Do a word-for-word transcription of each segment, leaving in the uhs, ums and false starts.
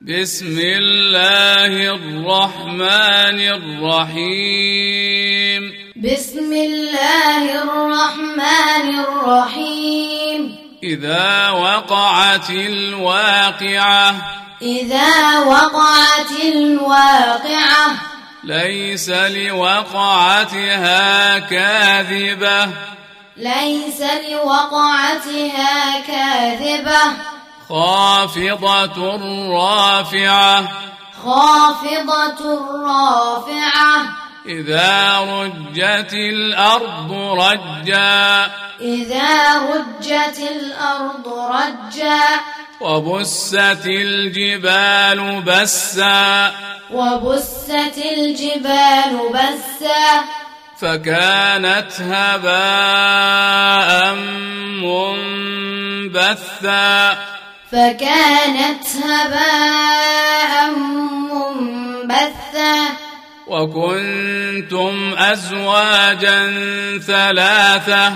بسم الله الرحمن الرحيم بسم الله الرحمن الرحيم إذا وقعت الواقعة إذا وقعت الواقعة ليس لوقعتها كاذبة ليس لوقعتها كاذبة خافضة رافعة خافضة رافعة إذا رجت الأرض رجا إذا رجت الأرض رجا وبست الجبال بسا وبست الجبال بسا فكانت هباء منبثا فكانت هباء منبثا وكنتم أزواجا ثلاثة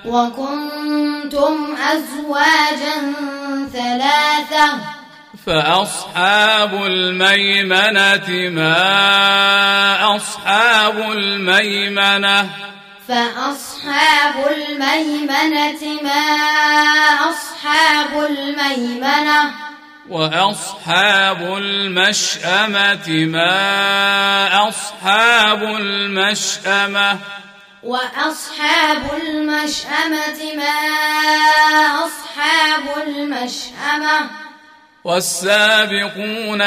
وكنتم أزواجا ثلاثة فأصحاب الميمنة ما أصحاب الميمنة فأصحاب الميمنة ما أصحاب الميمنة وأصحاب المشأمة ما أصحاب المشأمة وأصحاب المشأمة ما أصحاب المشأمة والسابقون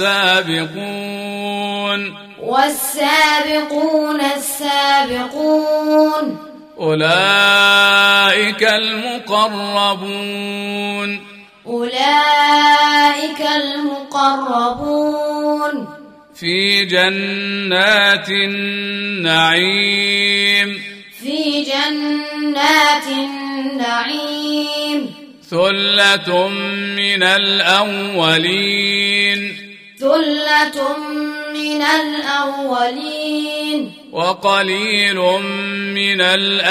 السابقون والسابقون السابقون أولئك المقربون أولئك المقربون في جنات النعيم في جنات النعيم ثلة من الأولين ثلة من الأولين وقليل من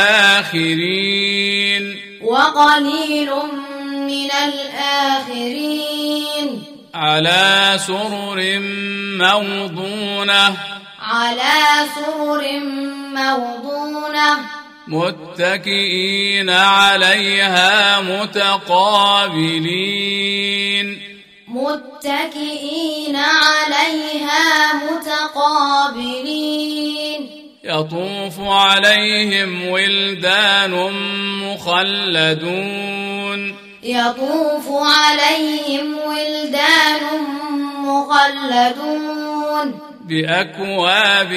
الآخرين وقليل من الآخرين على سرر موضونة على سرر موضونة متكئين عليها متقابلين متكئين عليها متقابلين يطوف عليهم ولدان مخلدون يطوف عليهم ولدان مخلدون بأكواب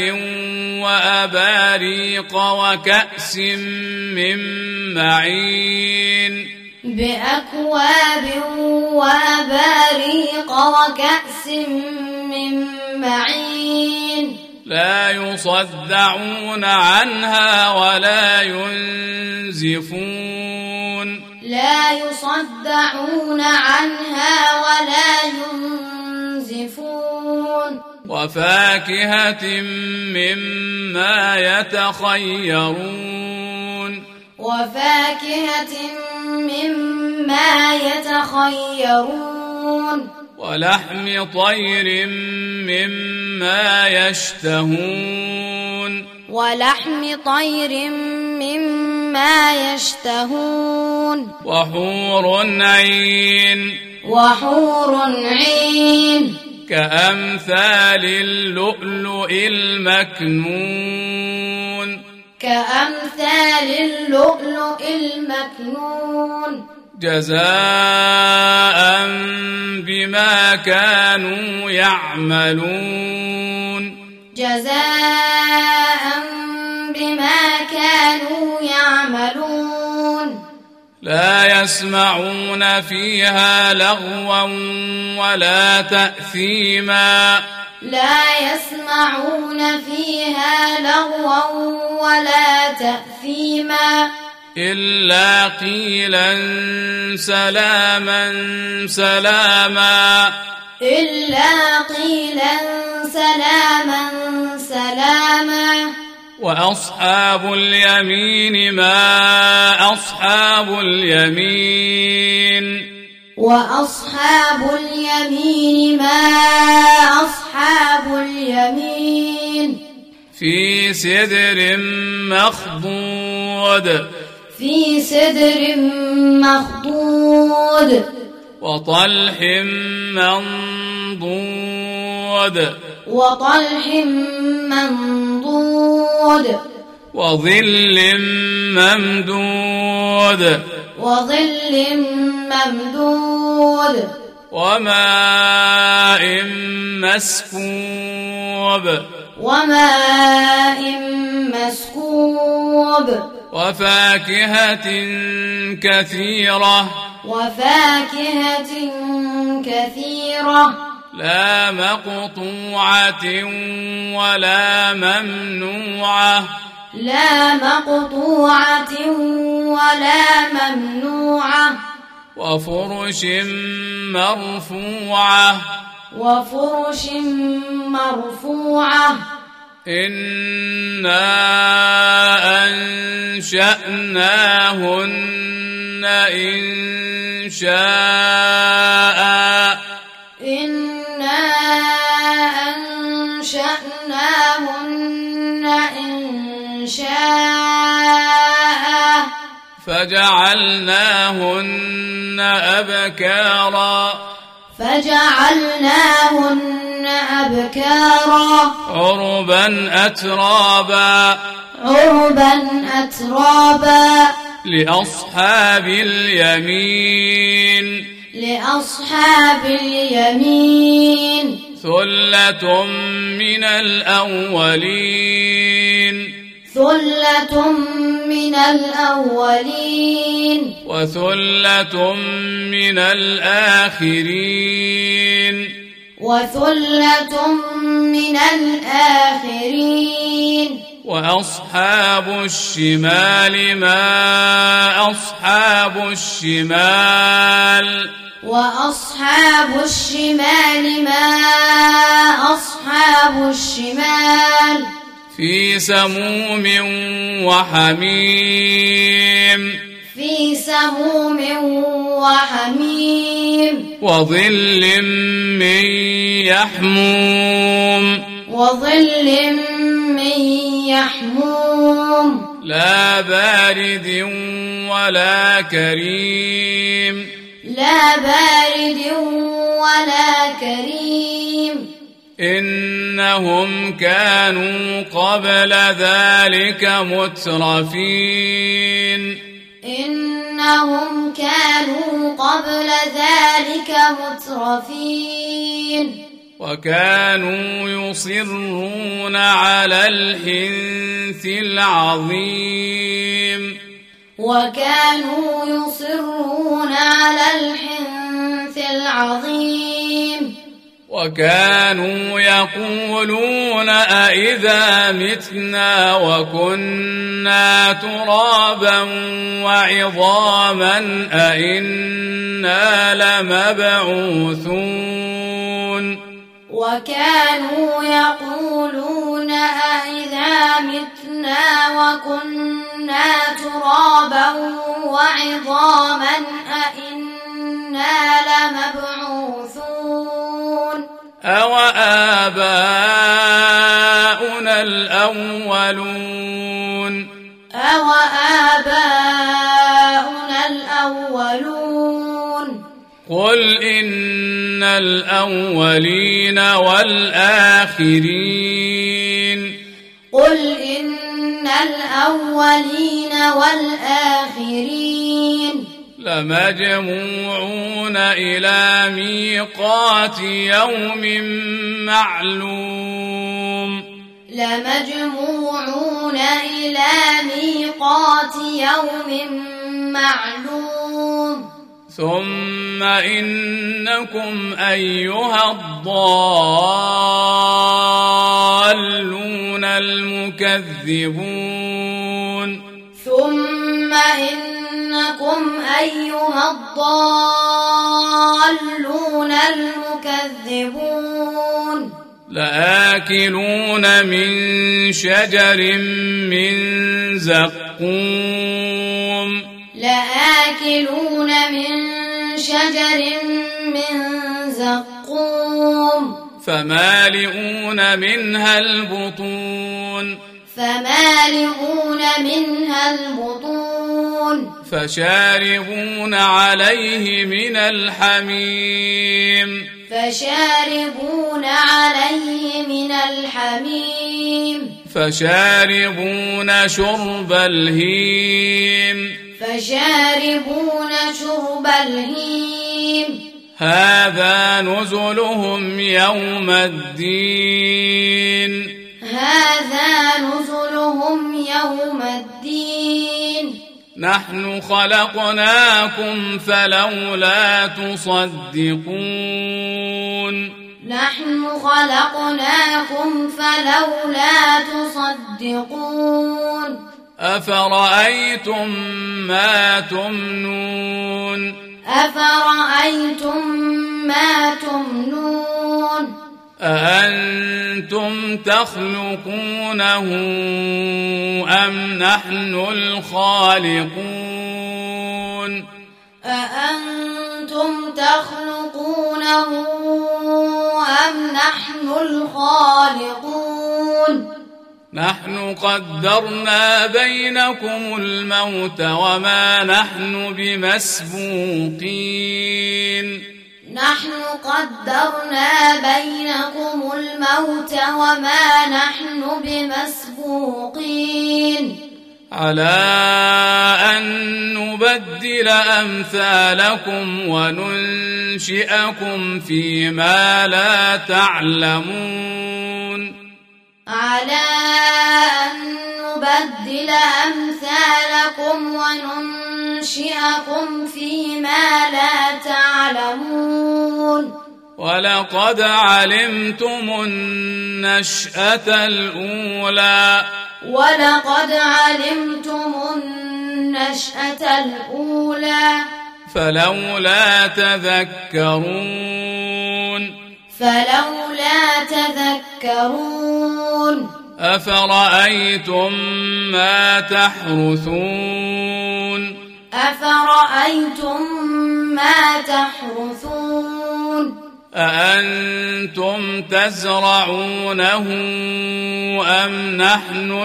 وأباريق وكأس من معين بأكواب وأباريق وكأس من معين لا يصدعون عنها ولا ينزفون لا يصدعون عنها ولا ينزفون وفاكهة مما يتخيرون وفاكهة مما يتخيرون ولحم طير مما يشتهون ولحم طير مما يشتهون وحور عين وحور عين كأمثال اللؤلؤ المكنون كأمثال اللؤلؤ المكنون جزاء بما كانوا يعملون جزاء بما كانوا يعملون لا يسمعون فيها لغوا ولا تأثيما لا يسمعون فيها لغوا ولا تأثيما إلا قيلا سلاما سلاما إلا قيلا سلاما سلاما وأصحاب اليمين ما أصحاب اليمين وأصحاب اليمين ما سدر مخضود في سدر مخضود وطلح منضود وطلح منضود وظل ممدود وظل ممدود وماء مسكوب وماء مسكوب وفاكهة كثيرة وفاكهة كثيرة لا مقطوعة ولا ممنوعة لا مقطوعة ولا ممنوعة وفرش مرفوعة وفرش مرفوعة إنا أنشأناهن إنشاء إنا أنشأناهن إنشاء فجعلناهن أبكارا فجعلناهن أبكارا عربا أترابا عربا أترابا لأصحاب اليمين لأصحاب اليمين ثلة من الأولين ثلة من الأولين وثلة من الآخرين وثلة من الآخرين وأصحاب الشمال ما أصحاب الشمال وأصحاب الشمال ما أصحاب الشمال في سموم وحميم في سموم وحميم وظل من يحموم وظل من يحموم لا بارد ولا كريم لا بارد ولا كريم إنهم كانوا قبل ذلك مترفين إنهم كانوا قبل ذلك مترفين وكانوا يصرون على الحنث العظيم وكانوا يصرون على الحنث العظيم وكانوا يقولون أئذا متنا وكنا ترابا وعظاما أئنا لمبعوثون وكانوا يقولون أئذا متنا وكنا ترابا وعظاما أئنا لمبعوثون أو آباؤنا الأولون أو آباؤنا الأولون قل إن الأولين والآخرين قل إن الأولين والآخرين لمجموعون إلى ميقات يوم معلوم لمجموعون إلى ميقات يوم معلوم ثم إنكم أيها الضالون المكذبون ثم إنكم أيها الضالون المكذبون لآكلون من شجر من زقوم لآكلون من شجر من زقوم فمالئون منها البطون فمالئون منها البطون فشاربون عليه من الحميم فشاربون عليه من الحميم فشاربون شرب الهيم فشاربون شرب الهيم هذا نزلهم يوم الدين هذا نزلهم يوم الدين نحن خلقناكم فلولا تصدقون نحن خلقناكم فلولا تصدقون أفرأيتم ما تمنون أفرأيتم ما تمنون أأنتم تخلقونه أم نحن الخالقون أأنتم تخلقونه أم نحن الخالقون نحن قدرنا بينكم الموت وما نحن بمسبوقين نحن قدرنا بينكم الموت وما نحن بمسبوقين على أن نبدل أمثالكم وننشئكم فيما لا تعلمون على أن نبدل أمثالكم وننشئكم فيما لا تعلمون ولقد علمتم النشأة الأولى ولقد علمتم النشأة الأولى فلولا تذكرون فلولا تذكرون أفرأيتم ما تحرثون أفرأيتم ما تحرثون أأنتم تزرعونه أم نحن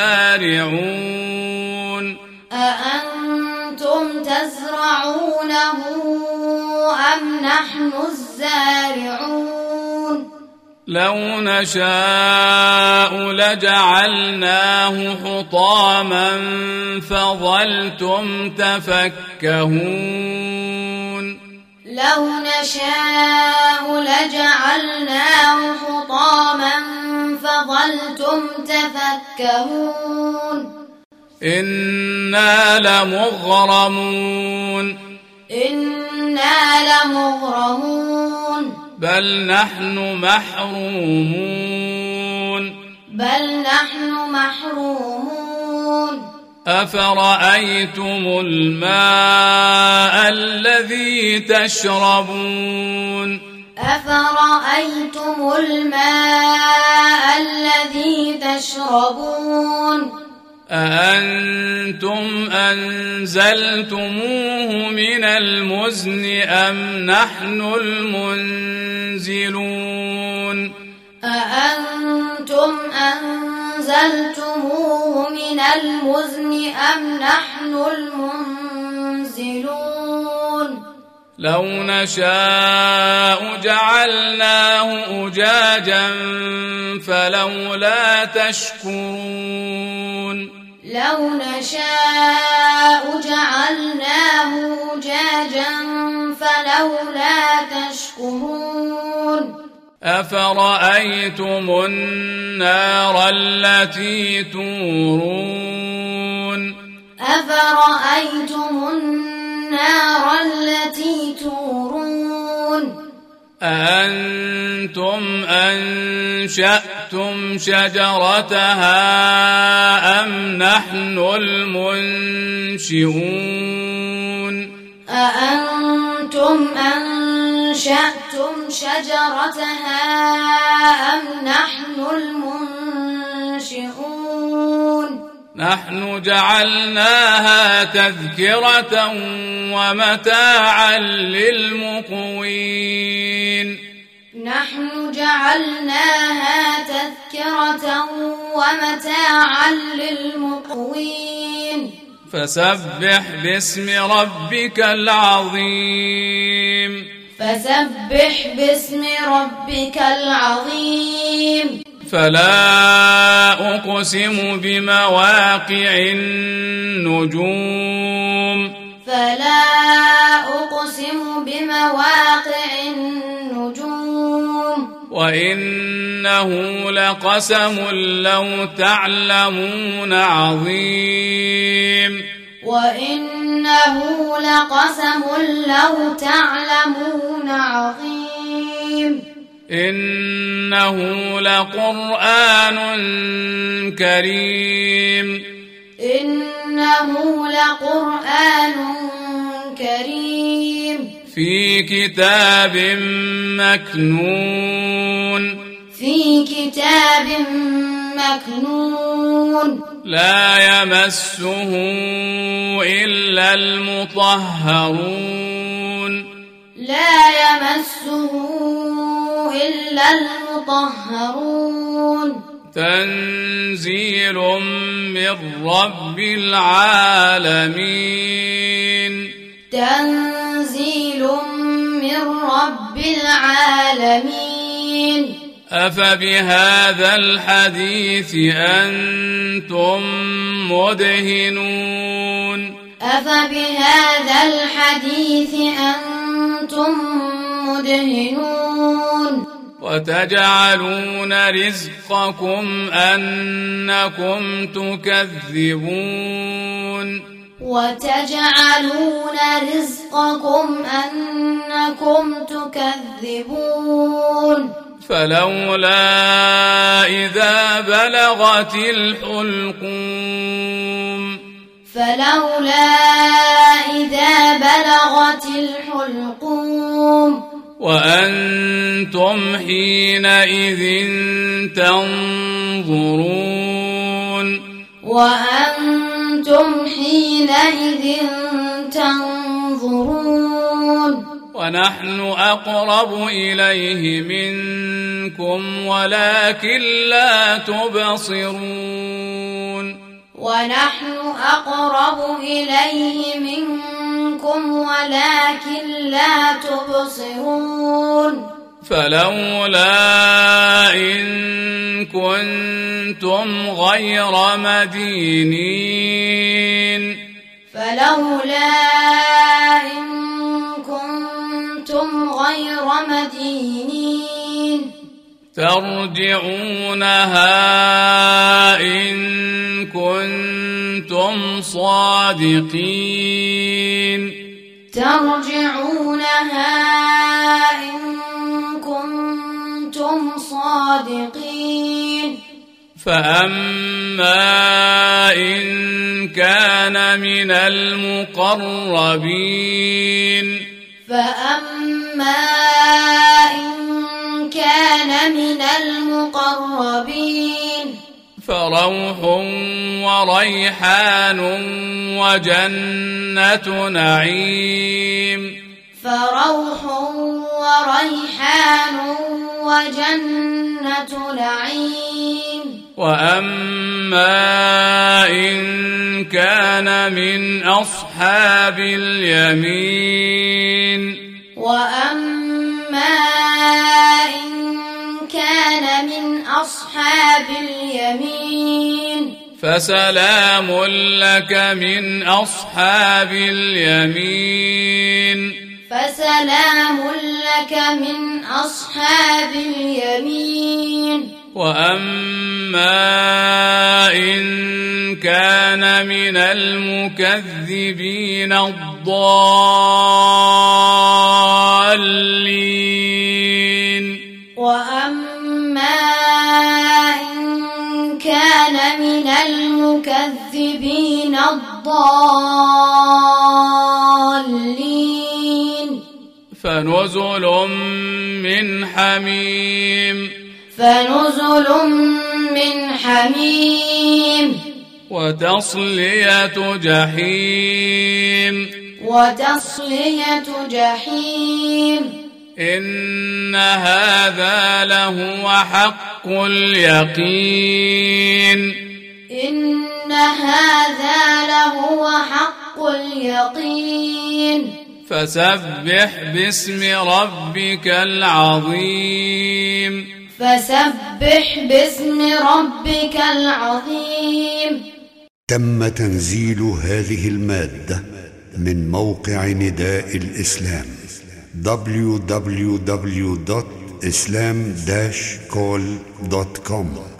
الزارعون أأنتم تزرعونه أم نحن الزارعون لو نشاء لجعلناه حطاما فظلتم تفكهون لو نشاء لجعلناه حطاما فظلتم تفكهون إنا لمغرمون إنا لمغرمون بل نحن محرومون بل نحن محرومون أفرأيتم الماء الذي تشربون أفرأيتم الماء الذي تشربون أأنتم أنزلتموه من المزن أم نحن المنزلون أأنتم أنزلتموه من المزن أم نحن المنزلون لو نشاء جعلناه أجاجا فلولا تشكرون لو نشاء جعلناه أجاجا فلولا تشكرون أفرأيتم النار التي تورون أفرأيتم النار التي تورون أأنتم أنشأتم شجرتها أم نحن المنشئون أأنتم أنشأتم شجرتها أم نحن المنشئون نحن جعلناها تذكرة ومتاعا للمقوين نحن جعلناها تذكرة ومتاعا للمقوين فسبح باسم ربك العظيم فسبح باسم ربك العظيم فلا أقسم بمواقع النجوم فلا أقسم بمواقع النجوم وإنه لقسم لو تعلمون عظيم وإنه لقسم لو تعلمون عظيم إنه لقرآن كريم إنه لقرآن كريم في كتاب مكنون في كتاب مكنون لا يمسه إلا المطهرون لا يمسه إلا المطهرون تنزيل من رب العالمين تنزيل من رب العالمين أفبهذا الحديث أنتم مدهنون أفبهذا الحديث أنتم مدهنون وتجعلون رزقكم أنكم تكذبون وتجعلون رزقكم أنكم تكذبون فلولا إذا بلغت الحلقوم فلولا إذا بلغت الحلقوم وأنتم حينئذ تنظرون وأنتم حينئذ تنظرون ونحن أقرب إليه منكم ولكن لا تبصرون ونحن أقرب إليه منكم ولكن لا تبصرون فلولا إن كنتم غير مدينين فلولا إن كنتم غير مدينين ترجعونها إن كنتم صادقين ترجعونها إن كنتم صادقين فأما إن كان من المقربين فأما إن كان من المقربين فروح وريحان وجنة نعيم فروح وريحان وجنة نعيم وأما إن كان من أصحاب اليمين وأما إن كان من أصحاب اليمين فسلام لك من أصحاب اليمين فسلام لك من أصحاب اليمين وأما إن كان من المكذبين الضالين وأما إن كان من المكذبين الضالين فنزل من حميم فنزل من حميم وتصلية جحيم وتصلية جحيم إن هذا لهو حق اليقين إن هذا لهو حق اليقين فسبح باسم ربك العظيم فسبح باسم ربك العظيم. تم تنزيل هذه المادة من موقع نداء الإسلام دبليو دبليو دبليو دوت إسلام داش كول دوت كوم.